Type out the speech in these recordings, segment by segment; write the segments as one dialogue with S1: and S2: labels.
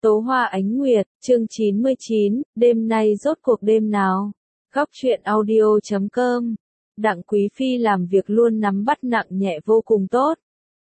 S1: Tố Hoa Ánh Nguyệt, chương 99, đêm nay rốt cuộc đêm nào? Góc truyện audio.com. Đặng Quý Phi làm việc luôn nắm bắt nặng nhẹ vô cùng tốt.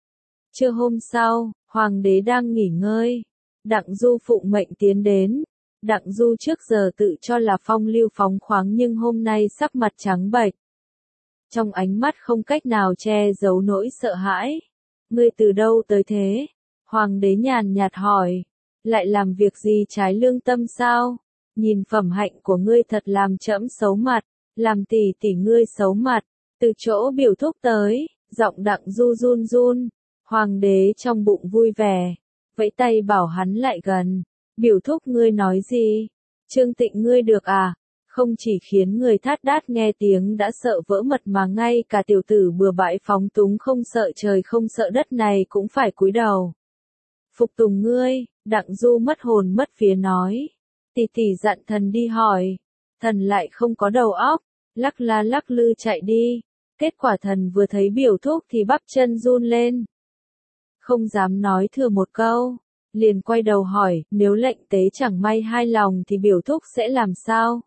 S1: Trưa hôm sau, Hoàng đế đang nghỉ ngơi. Đặng Du phụng mệnh tiến đến. Đặng Du trước giờ tự cho là phong lưu phóng khoáng nhưng hôm nay sắc mặt trắng bệch. Trong ánh mắt không cách nào che giấu nỗi sợ hãi. Ngươi từ đâu tới thế? Hoàng đế nhàn nhạt hỏi. Lại làm việc gì trái lương tâm sao? Nhìn phẩm hạnh của ngươi thật làm trẫm xấu mặt, làm tỷ tỷ ngươi xấu mặt. Từ chỗ biểu thúc tới, giọng Đặng Du run run. Hoàng đế trong bụng vui vẻ, vẫy tay bảo hắn lại gần. Biểu thúc ngươi nói gì? Trương Tịnh ngươi được à? Không chỉ khiến người thát đát nghe tiếng đã sợ vỡ mật mà ngay cả tiểu tử bừa bãi phóng túng không sợ trời không sợ đất này cũng phải cúi đầu. Phục tùng ngươi, Đặng Du mất hồn mất vía nói. Tỷ tỷ dặn thần đi hỏi. Thần lại không có đầu óc, lắc la lắc lư chạy đi. Kết quả thần vừa thấy biểu thúc thì bắp chân run lên. Không dám nói thừa một câu. Liền quay đầu hỏi, nếu lệnh tế chẳng may hai lòng thì biểu thúc sẽ làm sao?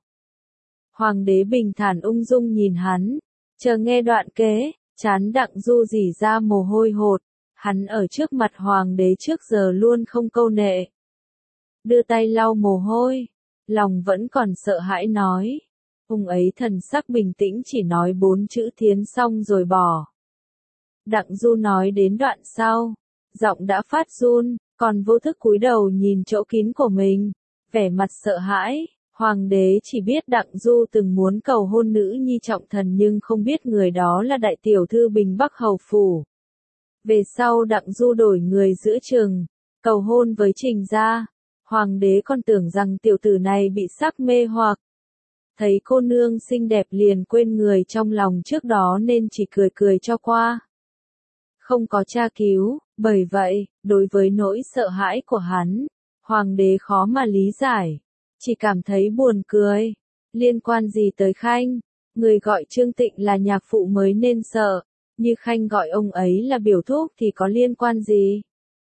S1: Hoàng đế bình thản ung dung nhìn hắn. Chờ nghe đoạn kế, trán Đặng Du rỉ ra mồ hôi hột. Hắn ở trước mặt hoàng đế trước giờ luôn không câu nệ. Đưa tay lau mồ hôi, lòng vẫn còn sợ hãi nói. Ông ấy thần sắc bình tĩnh chỉ nói 4 chữ thiến xong rồi bỏ. Đặng Du nói đến đoạn sau, giọng đã phát run, còn vô thức cúi đầu nhìn chỗ kín của mình, vẻ mặt sợ hãi. Hoàng đế chỉ biết Đặng Du từng muốn cầu hôn nữ nhi trọng thần nhưng không biết người đó là đại tiểu thư Bình Bắc Hầu Phủ. Về sau Đặng Du đổi người giữa chừng, cầu hôn với Trình gia. Hoàng đế còn tưởng rằng tiểu tử này bị sắc mê hoặc. Thấy cô nương xinh đẹp liền quên người trong lòng trước đó nên chỉ cười cười cho qua. Không có tra cứu, bởi vậy, đối với nỗi sợ hãi của hắn, hoàng đế khó mà lý giải. Chỉ cảm thấy buồn cười. Liên quan gì tới Khanh? Người gọi Trương Tịnh là nhạc phụ mới nên sợ. Như Khanh gọi ông ấy là biểu thúc thì có liên quan gì?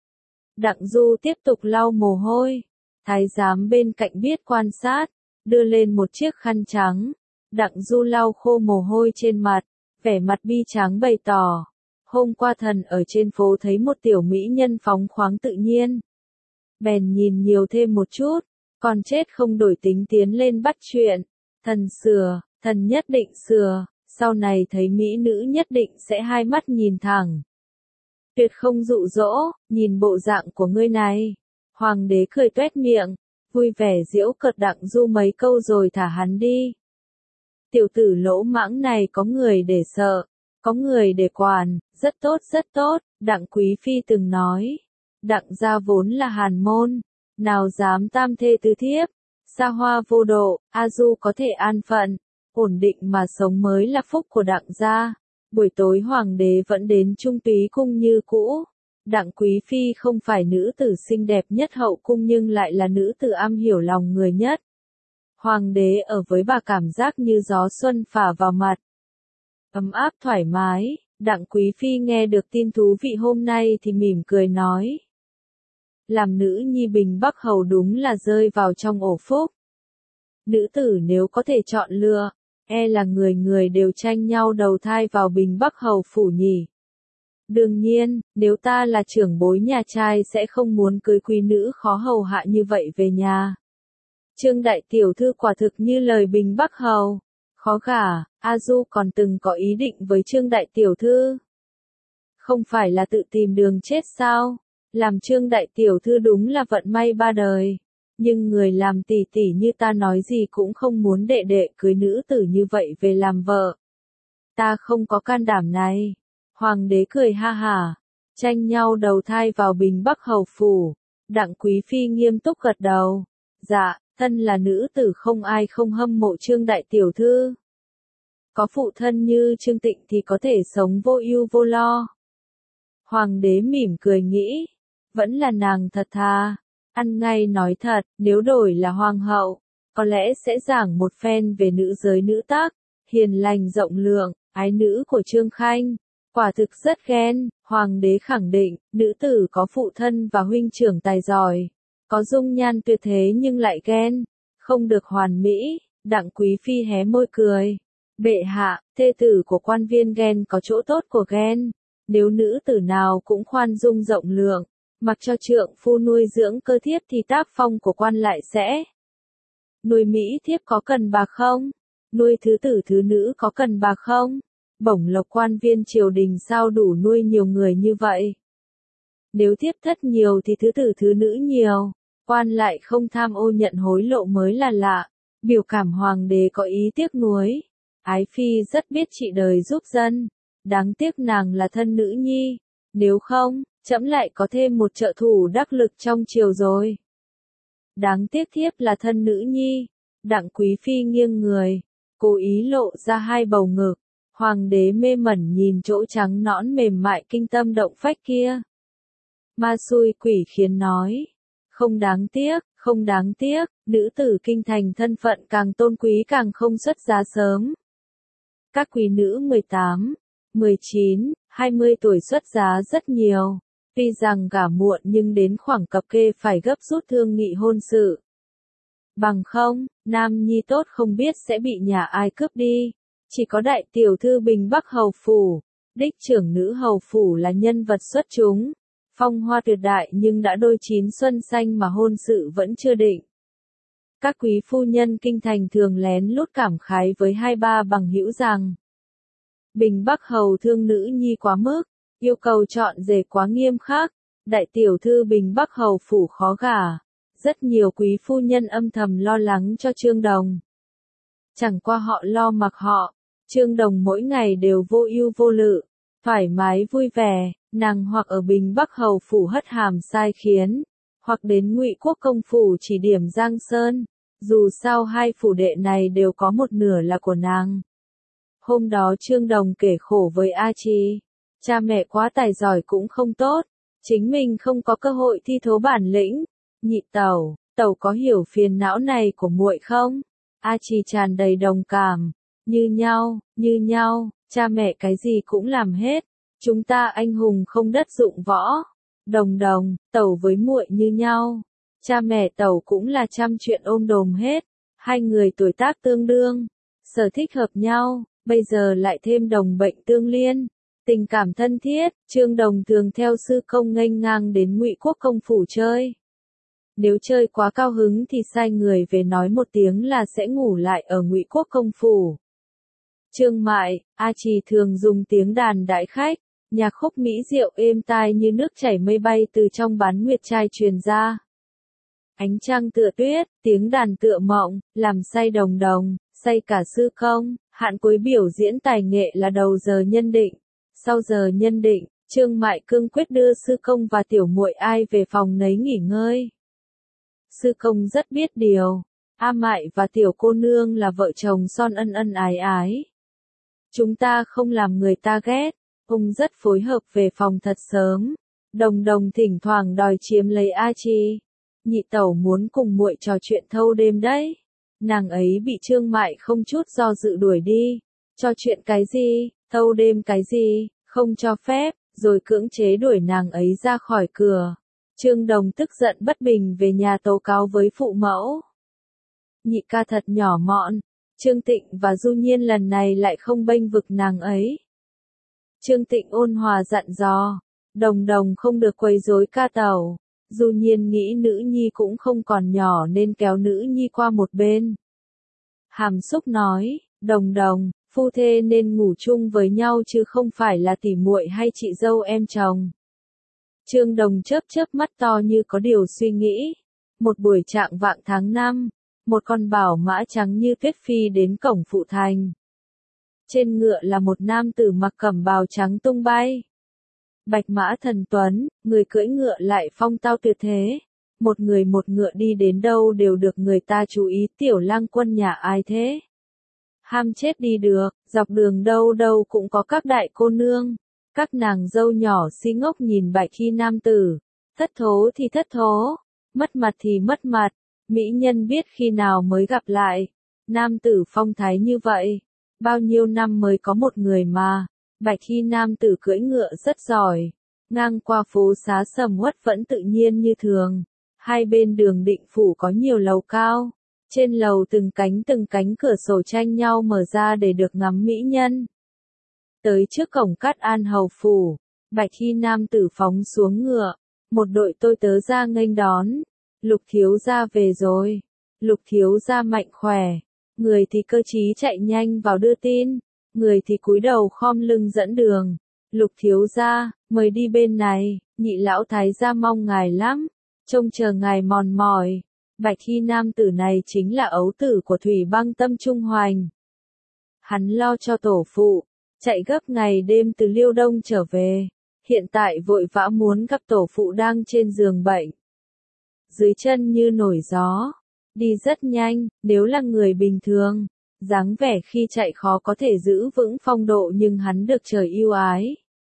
S1: Đặng Du tiếp tục lau mồ hôi. Thái giám bên cạnh biết quan sát, đưa lên một chiếc khăn trắng. Đặng Du lau khô mồ hôi trên mặt, vẻ mặt bi tráng bày tỏ. Hôm qua thần ở trên phố thấy một tiểu mỹ nhân phóng khoáng tự nhiên. Bèn nhìn nhiều thêm một chút, còn chết không đổi tính tiến lên bắt chuyện. Thần sửa, thần nhất định sửa. Sau này thấy mỹ nữ nhất định sẽ hai mắt nhìn thẳng. Tuyệt không dụ dỗ, nhìn bộ dạng của ngươi này. Hoàng đế cười tuét miệng, vui vẻ giễu cợt Đặng Du mấy câu rồi thả hắn đi. Tiểu tử lỗ mãng này có người để sợ, có người để quản, rất tốt, Đặng Quý Phi từng nói. Đặng gia vốn là hàn môn, nào dám tam thê tứ thiếp, xa hoa vô độ, A Du có thể an phận. Ổn định mà sống mới là phúc của Đặng gia. Buổi tối hoàng đế vẫn đến Trung Túy cung như cũ. Đặng Quý Phi không phải nữ tử xinh đẹp nhất hậu cung nhưng lại là nữ tử am hiểu lòng người nhất. Hoàng đế ở với bà cảm giác như gió xuân phả vào mặt. Ấm áp thoải mái, Đặng Quý Phi nghe được tin thú vị hôm nay thì mỉm cười nói. Làm nữ nhi Bình Bắc Hầu đúng là rơi vào trong ổ phúc. Nữ tử nếu có thể chọn lựa, e là người người đều tranh nhau đầu thai vào Bình Bắc Hầu Phủ nhỉ. Đương nhiên, nếu ta là trưởng bối nhà trai sẽ không muốn cưới quý nữ khó hầu hạ như vậy về nhà. Trương đại tiểu thư quả thực như lời Bình Bắc Hầu. Khó gả, A Du còn từng có ý định với Trương đại tiểu thư. Không phải là tự tìm đường chết sao? Làm Trương đại tiểu thư đúng là vận may ba đời. Nhưng người làm tỷ tỷ như ta nói gì cũng không muốn đệ đệ cưới nữ tử như vậy về làm vợ. Ta không có can đảm này. Hoàng đế cười ha hả, tranh nhau đầu thai vào Bình Bắc Hầu Phủ. Đặng Quý Phi nghiêm túc gật đầu. Dạ, thân là nữ tử không ai không hâm mộ Trương đại tiểu thư. Có phụ thân như Trương Tịnh thì có thể sống vô ưu vô lo. Hoàng đế mỉm cười nghĩ, vẫn là nàng thật thà. Ăn ngay nói thật, nếu đổi là hoàng hậu, có lẽ sẽ giảng một phen về nữ giới nữ tác, hiền lành rộng lượng, ái nữ của Trương Khanh. Quả thực rất ghen, hoàng đế khẳng định, nữ tử có phụ thân và huynh trưởng tài giỏi. Có dung nhan tuyệt thế nhưng lại ghen, không được hoàn mỹ, Đặng Quý Phi hé môi cười. Bệ hạ, thê tử của quan viên ghen có chỗ tốt của ghen. Nếu nữ tử nào cũng khoan dung rộng lượng, mặc cho trượng phu nuôi dưỡng cơ thiếp thì tác phong của quan lại sẽ. Nuôi mỹ thiếp có cần bạc không? Nuôi thứ tử thứ nữ có cần bạc không? Bổng lộc quan viên triều đình sao đủ nuôi nhiều người như vậy? Nếu thiếp thất nhiều thì thứ tử thứ nữ nhiều, quan lại không tham ô nhận hối lộ mới là lạ. Biểu cảm hoàng đế có ý tiếc nuối. Ái phi rất biết trị đời giúp dân, đáng tiếc nàng là thân nữ nhi, nếu không, trẫm lại có thêm một trợ thủ đắc lực trong triều rồi. Đáng tiếc thiếp là thân nữ nhi. Đặng Quý Phi nghiêng người, cố ý lộ ra hai bầu ngực. Hoàng đế mê mẩn nhìn chỗ trắng nõn mềm mại kinh tâm động phách kia. Ma xui quỷ khiến nói, không đáng tiếc, không đáng tiếc, nữ tử kinh thành thân phận càng tôn quý càng không xuất giá sớm. Các quý nữ 18, 19, 20 tuổi xuất giá rất nhiều, tuy rằng gả muộn nhưng đến khoảng cập kê phải gấp rút thương nghị hôn sự. Bằng không, nam nhi tốt không biết sẽ bị nhà ai cướp đi. Chỉ có đại tiểu thư Bình Bắc Hầu Phủ, đích trưởng nữ Hầu Phủ là nhân vật xuất chúng, phong hoa tuyệt đại nhưng đã đôi chín xuân xanh mà hôn sự vẫn chưa định. Các quý phu nhân kinh thành thường lén lút cảm khái với hai ba bằng hữu rằng Bình Bắc Hầu thương nữ nhi quá mức, yêu cầu chọn rể quá nghiêm khắc, đại tiểu thư Bình Bắc Hầu Phủ khó gả. Rất nhiều quý phu nhân âm thầm lo lắng cho Trương Đồng. Chẳng qua họ lo mặc họ, Trương Đồng mỗi ngày đều vô ưu vô lự, thoải mái vui vẻ, nàng hoặc ở Bình Bắc Hầu Phủ hất hàm sai khiến, hoặc đến Ngụy Quốc Công Phủ chỉ điểm Giang Sơn, dù sao hai phủ đệ này đều có một nửa là của nàng. Hôm đó Trương Đồng kể khổ với A Chi, cha mẹ quá tài giỏi cũng không tốt, chính mình không có cơ hội thi thố bản lĩnh. Nhị tẩu, tẩu có hiểu phiền não này của muội không? A Chi tràn đầy đồng cảm, như nhau, cha mẹ cái gì cũng làm hết, chúng ta anh hùng không đất dụng võ. Đồng đồng, tẩu với muội như nhau, cha mẹ tẩu cũng là trăm chuyện ôm đồm hết, hai người tuổi tác tương đương, sở thích hợp nhau, bây giờ lại thêm đồng bệnh tương liên, tình cảm thân thiết. Trương Đồng thường theo sư công nghênh ngang đến Ngụy Quốc Công Phủ chơi. Nếu chơi quá cao hứng thì sai người về nói một tiếng là sẽ ngủ lại ở Ngụy Quốc Công Phủ. Trương Mại, A Trì thường dùng tiếng đàn đãi khách, nhạc khúc mỹ diệu êm tai như nước chảy mây bay từ trong bán nguyệt trai truyền ra. Ánh trăng tựa tuyết, tiếng đàn tựa mộng, làm say đồng đồng, say cả sư công. Hạn cuối biểu diễn tài nghệ là đầu giờ nhân định. Sau giờ nhân định, Trương Mại cương quyết đưa sư công và tiểu muội ai về phòng nấy nghỉ ngơi. Sư công rất biết điều, A Mại và tiểu cô nương là vợ chồng son ân ân ái ái. Chúng ta không làm người ta ghét, ông rất phối hợp về phòng thật sớm. Đồng đồng thỉnh thoảng đòi chiếm lấy A Chi. Nhị tẩu muốn cùng muội trò chuyện thâu đêm đấy. Nàng ấy bị Trương Mại không chút do dự đuổi đi. Trò chuyện cái gì, thâu đêm cái gì, không cho phép, rồi cưỡng chế đuổi nàng ấy ra khỏi cửa. Trương Đồng tức giận bất bình về nhà tố cáo với phụ mẫu. Nhị ca thật nhỏ mọn, Trương Tịnh và Du Nhiên lần này lại không bênh vực nàng ấy. Trương Tịnh ôn hòa dặn dò, đồng đồng không được quấy rối ca tẩu. Du Nhiên nghĩ nữ nhi cũng không còn nhỏ nên kéo nữ nhi qua một bên. Hàm Xúc nói, đồng đồng, phu thê nên ngủ chung với nhau chứ không phải là tỉ muội hay chị dâu em chồng. Trương Đồng chớp chớp mắt to như có điều suy nghĩ. Một buổi trạng vạng tháng 5, một con bảo mã trắng như tuyết phi đến cổng phụ thành. Trên ngựa là một nam tử mặc cẩm bào trắng tung bay. Bạch mã thần tuấn, người cưỡi ngựa lại phong tao tuyệt thế. Một người một ngựa đi đến đâu đều được người ta chú ý. Tiểu lang quân nhà ai thế? Ham chết đi được, dọc đường đâu đâu cũng có các đại cô nương. Các nàng dâu nhỏ si ngốc nhìn bạch y nam tử. Thất thố thì thất thố, mất mặt thì mất mặt. Mỹ nhân biết khi nào mới gặp lại. Nam tử phong thái như vậy, bao nhiêu năm mới có một người mà. Bạch y nam tử cưỡi ngựa rất giỏi, ngang qua phố xá sầm uất vẫn tự nhiên như thường. Hai bên đường Định Phủ có nhiều lầu cao. Trên lầu từng cánh cửa sổ tranh nhau mở ra để được ngắm mỹ nhân. Tới trước cổng Cát An Hầu Phủ, Bạch Y nam tử phóng xuống ngựa. Một đội tôi tớ ra nghênh đón. Lục thiếu gia về rồi. Lục thiếu gia mạnh khỏe. Người thì cơ trí chạy nhanh vào đưa tin. Người thì cúi đầu khom lưng dẫn đường. Lục thiếu gia, mời đi bên này, nhị lão thái gia mong ngài lắm. Trông chờ ngài mòn mỏi. Bạch Y nam tử này chính là ấu tử của Thủy Băng Tâm Trung Hoành. Hắn lo cho tổ phụ, chạy gấp ngày đêm từ Liêu Đông trở về. Hiện tại vội vã muốn gặp tổ phụ đang trên giường bệnh. Dưới chân như nổi gió, đi rất nhanh, nếu là người bình thường, dáng vẻ khi chạy khó có thể giữ vững phong độ nhưng hắn được trời yêu ái.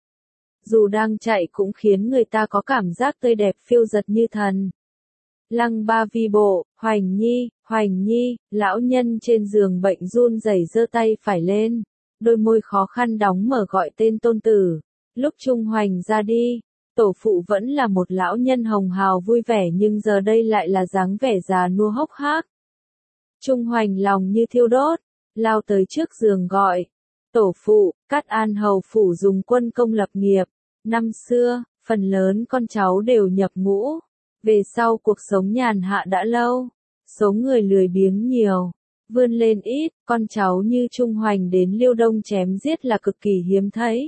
S1: Dù đang chạy cũng khiến người ta có cảm giác tươi đẹp phiêu dật như thần. Lăng Ba Vi bộ, Hoành Nhi, lão nhân trên giường bệnh run rẩy giơ tay phải lên, đôi môi khó khăn đóng mở gọi tên tôn tử. Lúc Trung Hoành ra đi, tổ phụ vẫn là một lão nhân hồng hào vui vẻ nhưng giờ đây lại là dáng vẻ già nua hốc hác. Trung Hoành lòng như thiêu đốt, lao tới trước giường gọi. Tổ phụ, Cát An Hầu Phủ dùng quân công lập nghiệp. Năm xưa, phần lớn con cháu đều nhập ngũ. Về sau cuộc sống nhàn hạ đã lâu. Số người lười biếng nhiều. Vươn lên ít, con cháu như Trung Hoành đến Liêu Đông chém giết là cực kỳ hiếm thấy.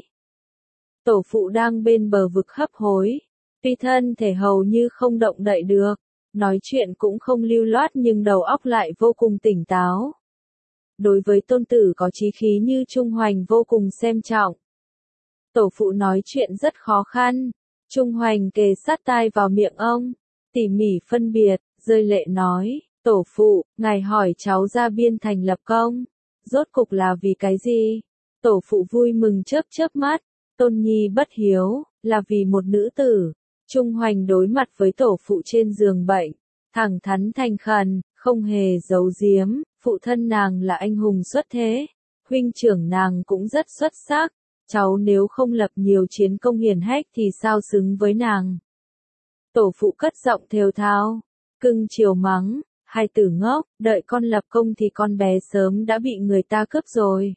S1: Tổ phụ đang bên bờ vực hấp hối. Tuy thân thể hầu như không động đậy được. Nói chuyện cũng không lưu loát nhưng đầu óc lại vô cùng tỉnh táo. Đối với tôn tử có chí khí như Trung Hoành vô cùng xem trọng. Tổ phụ nói chuyện rất khó khăn. Trung Hoành kề sát tai vào miệng ông, tỉ mỉ phân biệt, rơi lệ nói, tổ phụ, ngài hỏi cháu ra biên thành lập công. Rốt cục là vì cái gì? Tổ phụ vui mừng chớp mắt, tôn nhi bất hiếu, là vì một nữ tử. Trung Hoành đối mặt với tổ phụ trên giường bệnh, thẳng thắn thành khẩn, không hề giấu giếm, phụ thân nàng là anh hùng xuất thế, huynh trưởng nàng cũng rất xuất sắc, cháu nếu không lập nhiều chiến công hiển hách thì sao xứng với nàng. Tổ phụ cất giọng thều thào, cưng chiều mắng, hai tử ngốc, đợi con lập công thì con bé sớm đã bị người ta cướp rồi.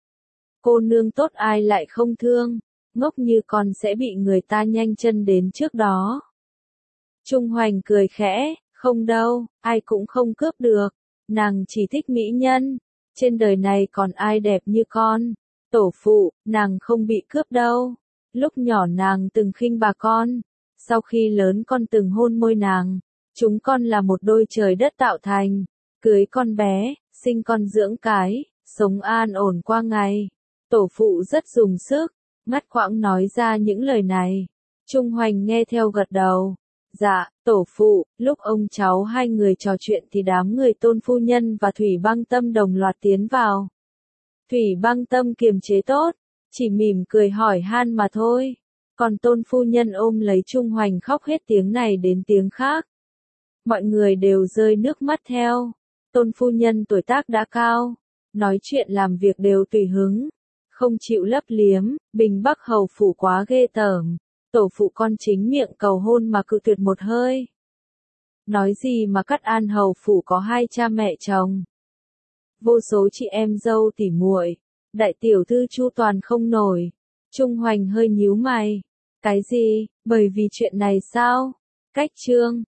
S1: Cô nương tốt ai lại không thương, ngốc như con sẽ bị người ta nhanh chân đến trước đó. Trung Hoành cười khẽ, không đâu, ai cũng không cướp được, nàng chỉ thích mỹ nhân, trên đời này còn ai đẹp như con. Tổ phụ, nàng không bị cướp đâu, lúc nhỏ nàng từng khinh bà con, sau khi lớn con từng hôn môi nàng, chúng con là một đôi trời đất tạo thành, cưới con bé, sinh con dưỡng cái, sống an ổn qua ngày. Tổ phụ rất dùng sức, ngắt quãng nói ra những lời này. Trung Hoành nghe theo gật đầu. Dạ, tổ phụ, lúc ông cháu hai người trò chuyện thì đám người Tôn phu nhân và Thủy Băng Tâm đồng loạt tiến vào. Thủy Băng Tâm kiềm chế tốt, chỉ mỉm cười hỏi han mà thôi. Còn Tôn phu nhân ôm lấy Trung Hoành khóc hết tiếng này đến tiếng khác. Mọi người đều rơi nước mắt theo. Tôn phu nhân tuổi tác đã cao, nói chuyện làm việc đều tùy hứng, không chịu lấp liếm. Bình Bắc Hầu Phủ quá ghê tởm, tổ phụ con chính miệng cầu hôn mà cự tuyệt một hơi. Nói gì mà Cát An Hầu Phủ có hai cha mẹ chồng, vô số chị em dâu tỉ muội, đại tiểu thư chu toàn không nổi. Trung Hoành hơi nhíu mày. Cái gì, bởi vì chuyện này sao? Cách chương